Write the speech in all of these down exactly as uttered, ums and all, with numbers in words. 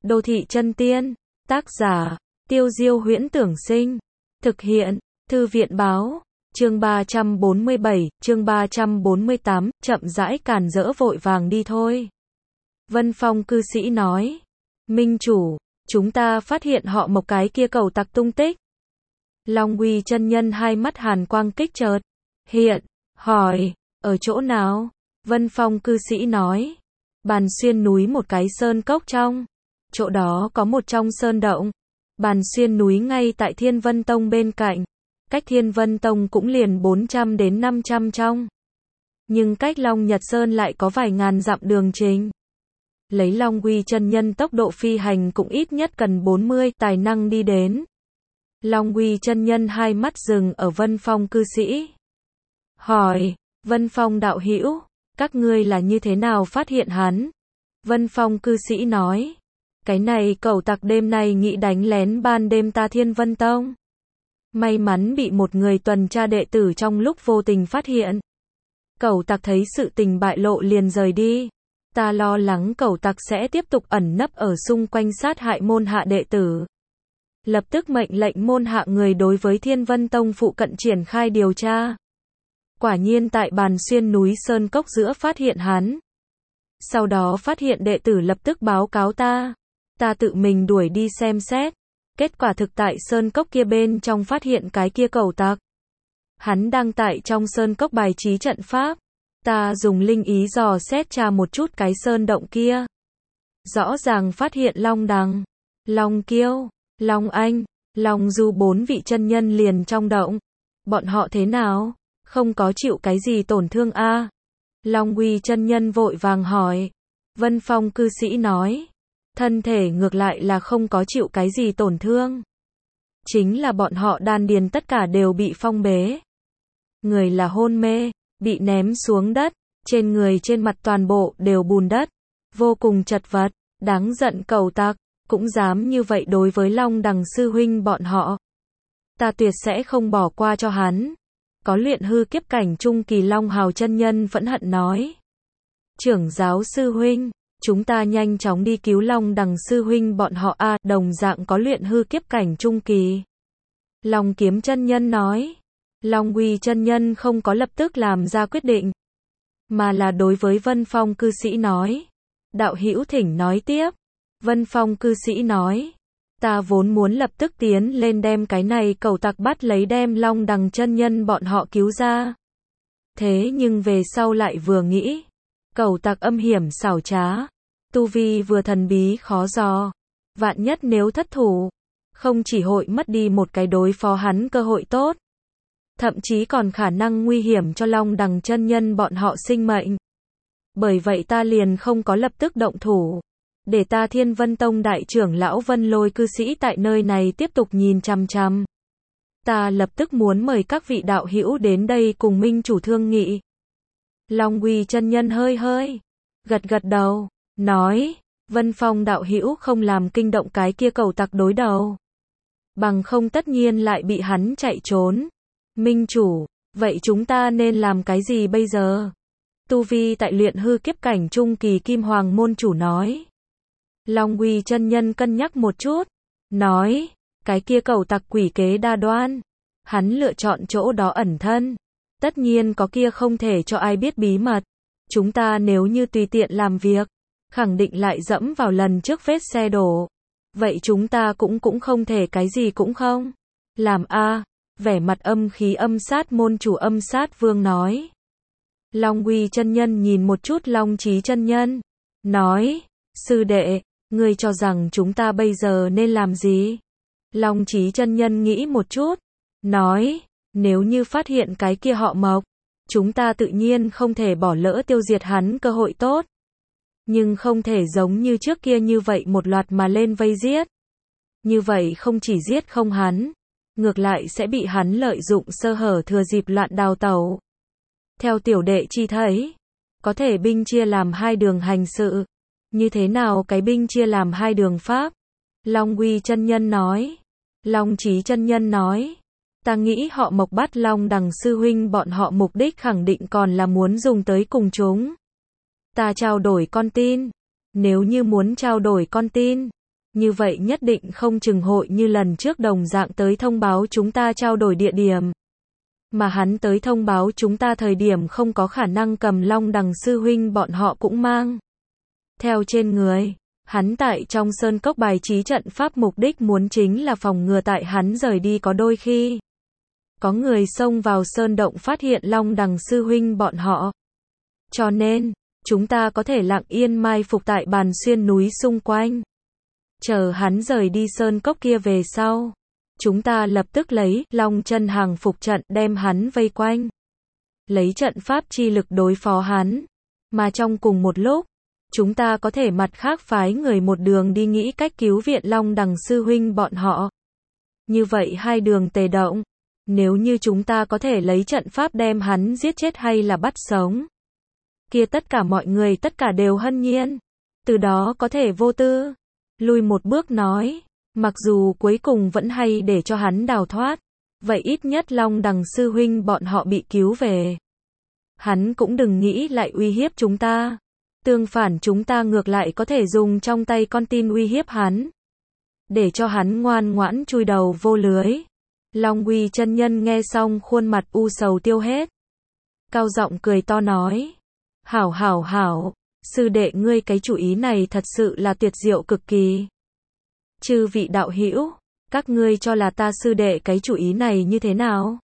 Đô thị chân tiên. Tác giả, Tiêu Diêu Huyễn Tưởng Sinh. Thực hiện, Thư viện Báo. Chương ba trăm bốn mươi bảy, chương ba trăm bốn mươi tám, chậm rãi càn rỡ vội vàng đi thôi. Vân Phong cư sĩ nói. Minh chủ, chúng ta phát hiện họ một cái kia cầu tặc tung tích. Long Uy chân nhân hai mắt hàn quang kích chợt hiện, hỏi, ở chỗ nào? Vân Phong cư sĩ nói, Bàn Xuyên núi một cái sơn cốc trong. Chỗ đó có một trong sơn động. Bàn Xuyên núi ngay tại Thiên Vân Tông bên cạnh. Cách Thiên Vân Tông cũng liền bốn trăm đến năm trăm trong. Nhưng cách Long Nhật Sơn lại có vài ngàn dặm đường trình. Lấy Long Uy chân nhân tốc độ phi hành cũng ít nhất cần bốn mươi tài năng đi đến. Long Uy chân nhân hai mắt dừng ở Vân Phong cư sĩ. Hỏi, Vân Phong đạo hữu, các ngươi là như thế nào phát hiện hắn? Vân Phong cư sĩ nói, cái này cẩu tặc đêm nay nghĩ đánh lén ban đêm ta Thiên Vân Tông. May mắn bị một người tuần tra đệ tử trong lúc vô tình phát hiện. Cẩu tặc thấy sự tình bại lộ liền rời đi. Ta lo lắng cẩu tặc sẽ tiếp tục ẩn nấp ở xung quanh sát hại môn hạ đệ tử. Lập tức mệnh lệnh môn hạ người đối với Thiên Vân Tông phụ cận triển khai điều tra. Quả nhiên tại Bàn Xuyên núi sơn cốc giữa phát hiện hắn. Sau đó phát hiện đệ tử lập tức báo cáo ta. Ta tự mình đuổi đi xem xét. Kết quả thực tại sơn cốc kia bên trong phát hiện cái kia cẩu tặc. Hắn đang tại trong sơn cốc bài trí trận pháp. Ta dùng linh ý dò xét tra một chút cái sơn động kia. Rõ ràng phát hiện Long Đằng, Long Kiêu, Long Anh, Long Du bốn vị chân nhân liền trong động. Bọn họ thế nào? Không có chịu cái gì tổn thương a? À? Long Uy chân nhân vội vàng hỏi. Vân Phong cư sĩ nói, thân thể ngược lại là không có chịu cái gì tổn thương. Chính là bọn họ đan điền tất cả đều bị phong bế. Người là hôn mê, bị ném xuống đất, trên người trên mặt toàn bộ đều bùn đất, vô cùng chật vật, đáng giận cẩu tặc, cũng dám như vậy đối với Long Đằng sư huynh bọn họ. Ta tuyệt sẽ không bỏ qua cho hắn. Có luyện hư kiếp cảnh trung kỳ Long Hào chân nhân phẫn hận nói. Trưởng giáo sư huynh, chúng ta nhanh chóng đi cứu Long Đằng sư huynh bọn họ a, à, đồng dạng có luyện hư kiếp cảnh trung kỳ. Long Kiếm chân nhân nói. Long Uy chân nhân không có lập tức làm ra quyết định, mà là đối với Vân Phong cư sĩ nói. Đạo hữu thỉnh nói tiếp. Vân Phong cư sĩ nói, ta vốn muốn lập tức tiến lên đem cái này cẩu tặc bắt lấy đem Long Đằng chân nhân bọn họ cứu ra. Thế nhưng về sau lại vừa nghĩ, cẩu tặc âm hiểm xảo trá, tu vi vừa thần bí khó dò, vạn nhất nếu thất thủ, không chỉ hội mất đi một cái đối phó hắn cơ hội tốt, thậm chí còn khả năng nguy hiểm cho Long Đằng chân nhân bọn họ sinh mệnh. Bởi vậy ta liền không có lập tức động thủ, để ta Thiên Vân Tông đại trưởng lão Vân Lôi cư sĩ tại nơi này tiếp tục nhìn chằm chằm. Ta lập tức muốn mời các vị đạo hữu đến đây cùng minh chủ thương nghị. Long Uy chân nhân hơi hơi gật gật đầu, nói, Vân Phong đạo hữu không làm kinh động cái kia cẩu tặc đối đầu, bằng không tất nhiên lại bị hắn chạy trốn. Minh chủ, vậy chúng ta nên làm cái gì bây giờ? Tu vi tại luyện hư kiếp cảnh trung kỳ Kim Hoàng môn chủ nói. Long Uy chân nhân cân nhắc một chút, nói, cái kia cẩu tặc quỷ kế đa đoan, hắn lựa chọn chỗ đó ẩn thân, tất nhiên có kia không thể cho ai biết bí mật. Chúng ta nếu như tùy tiện làm việc, khẳng định lại dẫm vào lần trước vết xe đổ. Vậy chúng ta cũng cũng không thể cái gì cũng không làm a. À, vẻ mặt âm khí âm sát môn chủ âm sát vương nói. Long Uy chân nhân nhìn một chút Long Chí chân nhân, nói, sư đệ, ngươi cho rằng chúng ta bây giờ nên làm gì? Long Chí chân nhân nghĩ một chút, nói, nếu như phát hiện cái kia họ Mộc, chúng ta tự nhiên không thể bỏ lỡ tiêu diệt hắn cơ hội tốt. Nhưng không thể giống như trước kia như vậy một loạt mà lên vây giết. Như vậy không chỉ giết không hắn, ngược lại sẽ bị hắn lợi dụng sơ hở thừa dịp loạn đào tẩu. Theo tiểu đệ chi thấy, có thể binh chia làm hai đường hành sự. Như thế nào cái binh chia làm hai đường pháp? Long Uy chân nhân nói. Long Chí chân nhân nói, ta nghĩ họ Mộc bắt Long Đằng sư huynh bọn họ mục đích khẳng định còn là muốn dùng tới cùng chúng ta trao đổi con tin. Nếu như muốn trao đổi con tin, như vậy nhất định không chừng hội như lần trước đồng dạng tới thông báo chúng ta trao đổi địa điểm. Mà hắn tới thông báo chúng ta thời điểm không có khả năng cầm Long Đằng sư huynh bọn họ cũng mang theo trên người. Hắn tại trong sơn cốc bài trí trận pháp mục đích muốn chính là phòng ngừa tại hắn rời đi có đôi khi có người xông vào sơn động phát hiện Long Đằng sư huynh bọn họ. Cho nên, chúng ta có thể lặng yên mai phục tại Bàn Xuyên núi xung quanh. Chờ hắn rời đi sơn cốc kia về sau. Chúng ta lập tức lấy Long Chân hàng phục trận đem hắn vây quanh. Lấy trận pháp chi lực đối phó hắn. Mà trong cùng một lúc, chúng ta có thể mặt khác phái người một đường đi nghĩ cách cứu viện Long Đằng sư huynh bọn họ. Như vậy hai đường tề động. Nếu như chúng ta có thể lấy trận pháp đem hắn giết chết hay là bắt sống. Kia tất cả mọi người tất cả đều hân nhiên. Từ đó có thể vô tư. Lùi một bước nói. Mặc dù cuối cùng vẫn hay để cho hắn đào thoát. Vậy ít nhất Long Đằng sư huynh bọn họ bị cứu về. Hắn cũng đừng nghĩ lại uy hiếp chúng ta. Tương phản chúng ta ngược lại có thể dùng trong tay con tin uy hiếp hắn. Để cho hắn ngoan ngoãn chui đầu vô lưới. Long Uy chân nhân nghe xong khuôn mặt u sầu tiêu hết. Cao giọng cười to nói. Hảo hảo hảo, sư đệ ngươi cái chủ ý này thật sự là tuyệt diệu cực kỳ. Chư vị đạo hữu, các ngươi cho là ta sư đệ cái chủ ý này như thế nào?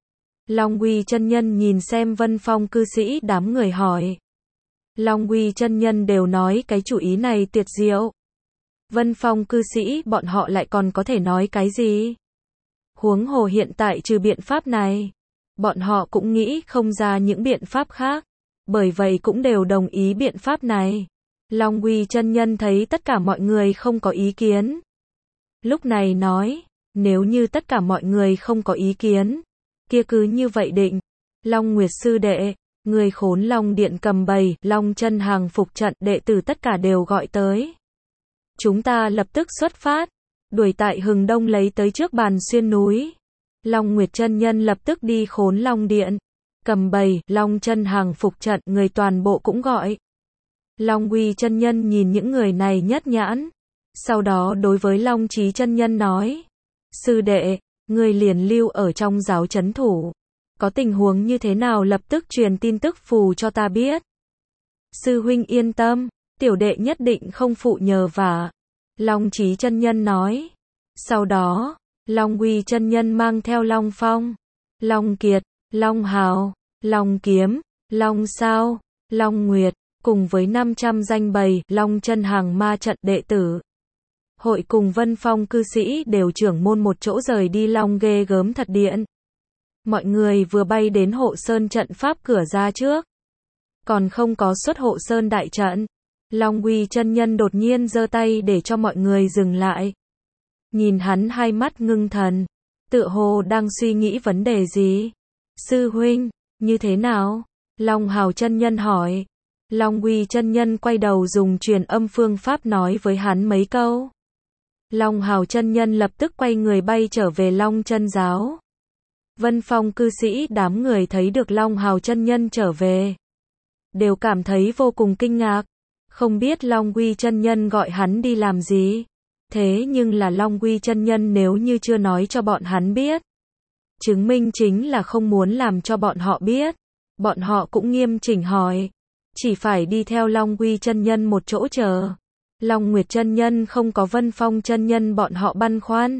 Long Uy chân nhân nhìn xem Vân Phong cư sĩ đám người hỏi. Long Uy chân nhân đều nói cái chủ ý này tuyệt diệu. Vân Phong cư sĩ bọn họ lại còn có thể nói cái gì? Huống hồ hiện tại trừ biện pháp này, bọn họ cũng nghĩ không ra những biện pháp khác, bởi vậy cũng đều đồng ý biện pháp này. Long Uy chân nhân thấy tất cả mọi người không có ý kiến. Lúc này nói, nếu như tất cả mọi người không có ý kiến, kia cứ như vậy định. Long Nguyệt sư đệ, người Khốn Long điện cầm bầy, Long Chân hàng phục trận đệ tử tất cả đều gọi tới. Chúng ta lập tức xuất phát. Đuổi tại Hừng Đông lấy tới trước Bàn Xuyên núi. Long Nguyệt chân nhân lập tức đi Khốn Long điện. Cầm bầy, Long Chân hàng phục trận, người toàn bộ cũng gọi. Long Uy chân nhân nhìn những người này nhất nhãn. Sau đó đối với Long Chí chân nhân nói. Sư đệ, người liền lưu ở trong giáo trấn thủ. Có tình huống như thế nào lập tức truyền tin tức phù cho ta biết. Sư huynh yên tâm, tiểu đệ nhất định không phụ nhờ vả. Long Chí chân nhân nói. Sau đó, Long Uy chân nhân mang theo Long Phong, Long Kiệt, Long Hào, Long Kiếm, Long Sao, Long Nguyệt, cùng với năm trăm danh bầy Long Chân hàng ma trận đệ tử. Hội cùng Vân Phong cư sĩ đều trưởng môn một chỗ rời đi Long ghê gớm thật điện. Mọi người vừa bay đến Hộ Sơn trận pháp cửa ra trước. Còn không có xuất Hộ Sơn đại trận. Long Uy chân nhân đột nhiên giơ tay để cho mọi người dừng lại. Nhìn hắn hai mắt ngưng thần, tựa hồ đang suy nghĩ vấn đề gì. Sư huynh, như thế nào? Long Hào chân nhân hỏi. Long Uy chân nhân quay đầu dùng truyền âm phương pháp nói với hắn mấy câu. Long Hào chân nhân lập tức quay người bay trở về Long Chân giáo. Vân Phong cư sĩ đám người thấy được Long Hào chân nhân trở về, đều cảm thấy vô cùng kinh ngạc. Không biết Long Uy chân nhân gọi hắn đi làm gì. Thế nhưng là Long Uy chân nhân nếu như chưa nói cho bọn hắn biết, chứng minh chính là không muốn làm cho bọn họ biết. Bọn họ cũng nghiêm chỉnh hỏi, chỉ phải đi theo Long Uy chân nhân một chỗ chờ. Long Nguyệt chân nhân không có Vân Phong chân nhân bọn họ băn khoăn.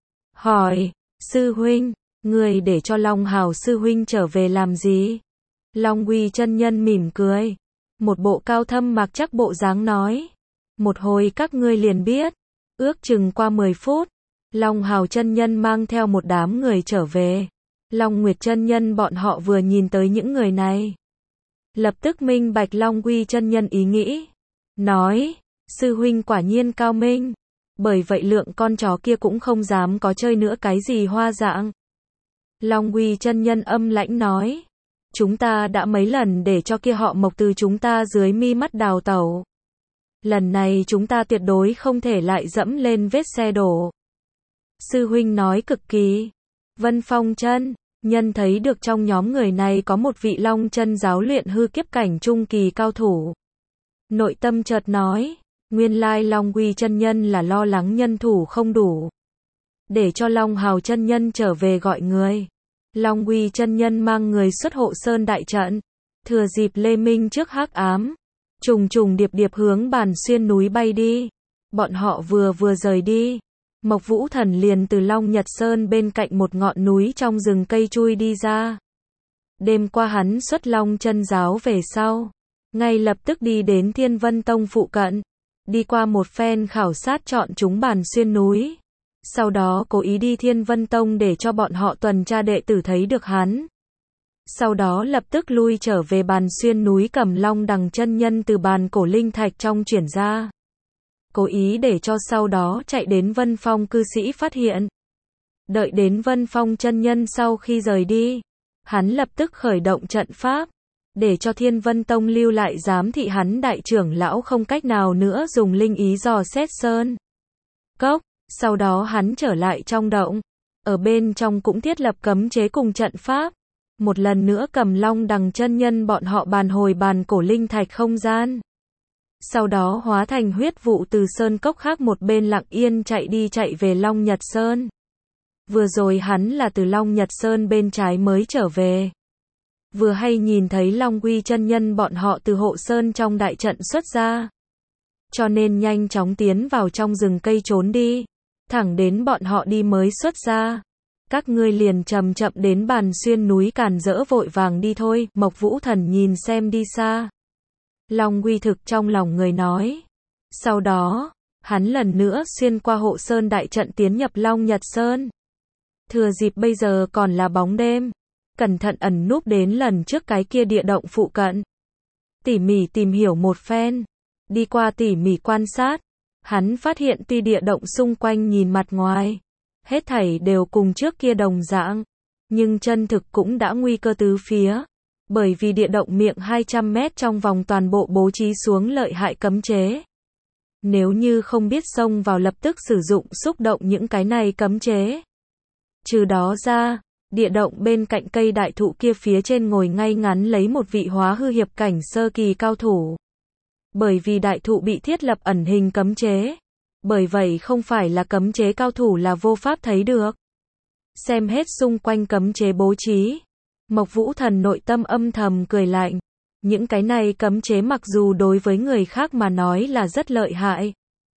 Hỏi, sư huynh, người để cho Long Hào sư huynh trở về làm gì? Long Uy chân nhân mỉm cười, một bộ cao thâm mặc chắc bộ dáng nói. Một hồi các ngươi liền biết. Ước chừng qua mười phút, Long Hào chân nhân mang theo một đám người trở về. Long Nguyệt chân nhân bọn họ vừa nhìn tới những người này, lập tức minh bạch Long Uy chân nhân ý nghĩ. Nói, sư huynh quả nhiên cao minh. Bởi vậy lượng con chó kia cũng không dám có chơi nữa cái gì hoa dạng. Long Uy chân nhân âm lãnh nói. Chúng ta đã mấy lần để cho kia họ Mộc từ chúng ta dưới mi mắt đào tẩu. Lần này chúng ta tuyệt đối không thể lại dẫm lên vết xe đổ. Sư huynh nói cực kỳ. Vân Phong chân nhân thấy được trong nhóm người này có một vị Long Chân giáo luyện hư kiếp cảnh trung kỳ cao thủ. Nội tâm chợt nói, Nguyên lai Long Quy chân nhân là lo lắng nhân thủ không đủ, để cho Long Hào chân nhân trở về gọi người. Long Quy chân nhân mang người xuất Hộ Sơn đại trận, thừa dịp lê minh trước hắc ám, trùng trùng điệp điệp hướng Bàn Xuyên núi bay đi. Bọn họ vừa vừa rời đi, Mộc Vũ Thần liền từ Long Nhật Sơn bên cạnh một ngọn núi trong rừng cây chui đi ra. Đêm qua hắn xuất Long Chân giáo về sau, ngay lập tức đi đến Thiên Vân Tông phụ cận, đi qua một phen khảo sát chọn chúng Bàn Xuyên núi. Sau đó cố ý đi Thiên Vân Tông để cho bọn họ tuần tra đệ tử thấy được hắn. Sau đó lập tức lui trở về Bàn Xuyên núi cầm Long Đằng chân nhân từ bàn cổ linh thạch trong chuyển ra. Cố ý để cho sau đó chạy đến Vân Phong cư sĩ phát hiện. Đợi đến Vân Phong chân nhân sau khi rời đi, hắn lập tức khởi động trận pháp, để cho Thiên Vân Tông lưu lại giám thị hắn đại trưởng lão không cách nào nữa dùng linh ý dò xét sơn cốc. Sau đó hắn trở lại trong động, ở bên trong cũng thiết lập cấm chế cùng trận pháp, một lần nữa cầm Long Đằng chân nhân bọn họ bàn hồi bàn cổ linh thạch không gian. Sau đó hóa thành huyết vụ từ sơn cốc khác một bên lặng yên chạy đi chạy về Long Nhật Sơn. Vừa rồi hắn là từ Long Nhật Sơn bên trái mới trở về. Vừa hay nhìn thấy Long Quy chân nhân bọn họ từ Hộ Sơn trong đại trận xuất ra. Cho nên nhanh chóng tiến vào trong rừng cây trốn đi. Thẳng đến bọn họ đi mới xuất ra. Các ngươi liền chậm chậm đến Bàn Xuyên núi càn rỡ vội vàng đi thôi. Mộc Vũ Thần nhìn xem đi xa. Long Quy thực trong lòng người nói. Sau đó, hắn lần nữa xuyên qua Hộ Sơn đại trận tiến nhập Long Nhật Sơn. Thừa dịp bây giờ còn là bóng đêm, cẩn thận ẩn núp đến lần trước cái kia địa động phụ cận. Tỉ mỉ tìm hiểu một phen, đi qua tỉ mỉ quan sát, hắn phát hiện tuy địa động xung quanh nhìn mặt ngoài, hết thảy đều cùng trước kia đồng dạng, nhưng chân thực cũng đã nguy cơ tứ phía, bởi vì địa động miệng hai trăm mét trong vòng toàn bộ bố trí xuống lợi hại cấm chế. Nếu như không biết xông vào lập tức sử dụng xúc động những cái này cấm chế. Trừ đó ra, địa động bên cạnh cây đại thụ kia phía trên ngồi ngay ngắn lấy một vị hóa hư hiệp cảnh sơ kỳ cao thủ. Bởi vì đại thụ bị thiết lập ẩn hình cấm chế. Bởi vậy không phải là cấm chế cao thủ là vô pháp thấy được. Xem hết xung quanh cấm chế bố trí. Mộc Vũ Thần nội tâm âm thầm cười lạnh. Những cái này cấm chế mặc dù đối với người khác mà nói là rất lợi hại.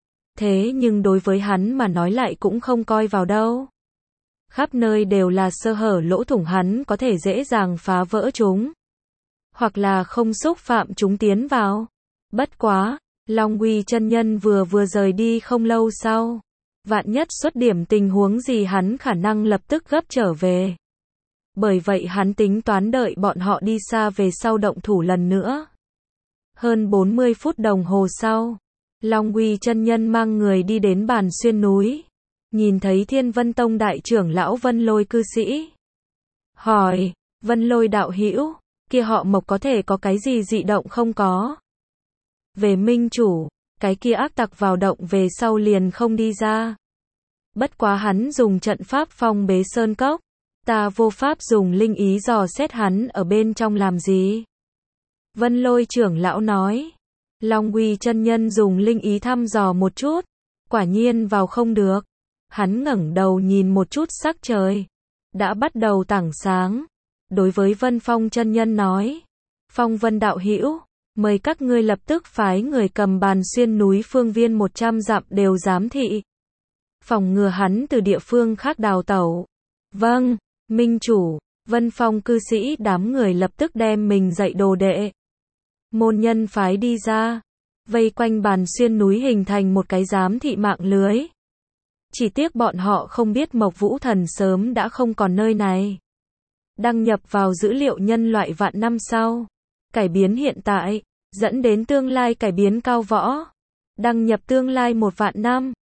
Thế nhưng đối với hắn mà nói lại cũng không coi vào đâu. Khắp nơi đều là sơ hở lỗ thủng hắn có thể dễ dàng phá vỡ chúng. Hoặc là không xúc phạm chúng tiến vào. Bất quá, Long Quy chân nhân vừa vừa rời đi không lâu sau. Vạn nhất xuất điểm tình huống gì hắn khả năng lập tức gấp trở về. Bởi vậy hắn tính toán đợi bọn họ đi xa về sau động thủ lần nữa. Hơn bốn mươi phút đồng hồ sau, Long Quy chân nhân mang người đi đến Bàn Xuyên núi. Nhìn thấy Thiên Vân Tông đại trưởng lão Vân Lôi cư sĩ. Hỏi, Vân Lôi đạo hữu, kia họ Mộc có thể có cái gì dị động không có? Về minh chủ, cái kia ác tặc vào động về sau liền không đi ra. Bất quá hắn dùng trận pháp phong bế sơn cốc. Ta vô pháp dùng linh ý dò xét hắn ở bên trong làm gì. Vân Lôi trưởng lão nói. Long Quy chân nhân dùng linh ý thăm dò một chút. Quả nhiên vào không được. Hắn ngẩng đầu nhìn một chút sắc trời. Đã bắt đầu tảng sáng. Đối với Vân Phong chân nhân nói. Phong Vân đạo hữu, mời các ngươi lập tức phái người cầm Bàn Xuyên núi phương viên một trăm dặm đều giám thị. Phòng ngừa hắn từ địa phương khác đào tẩu. Vâng, minh chủ. Vân Phong cư sĩ đám người lập tức đem mình dạy đồ đệ. Môn nhân phái đi ra. Vây quanh Bàn Xuyên núi hình thành một cái giám thị mạng lưới. Chỉ tiếc bọn họ không biết Mộc Vũ Thần sớm đã không còn nơi này. Đăng nhập vào dữ liệu nhân loại vạn năm sau. Cải biến hiện tại, dẫn đến tương lai cải biến cao võ. Đăng nhập tương lai một vạn năm.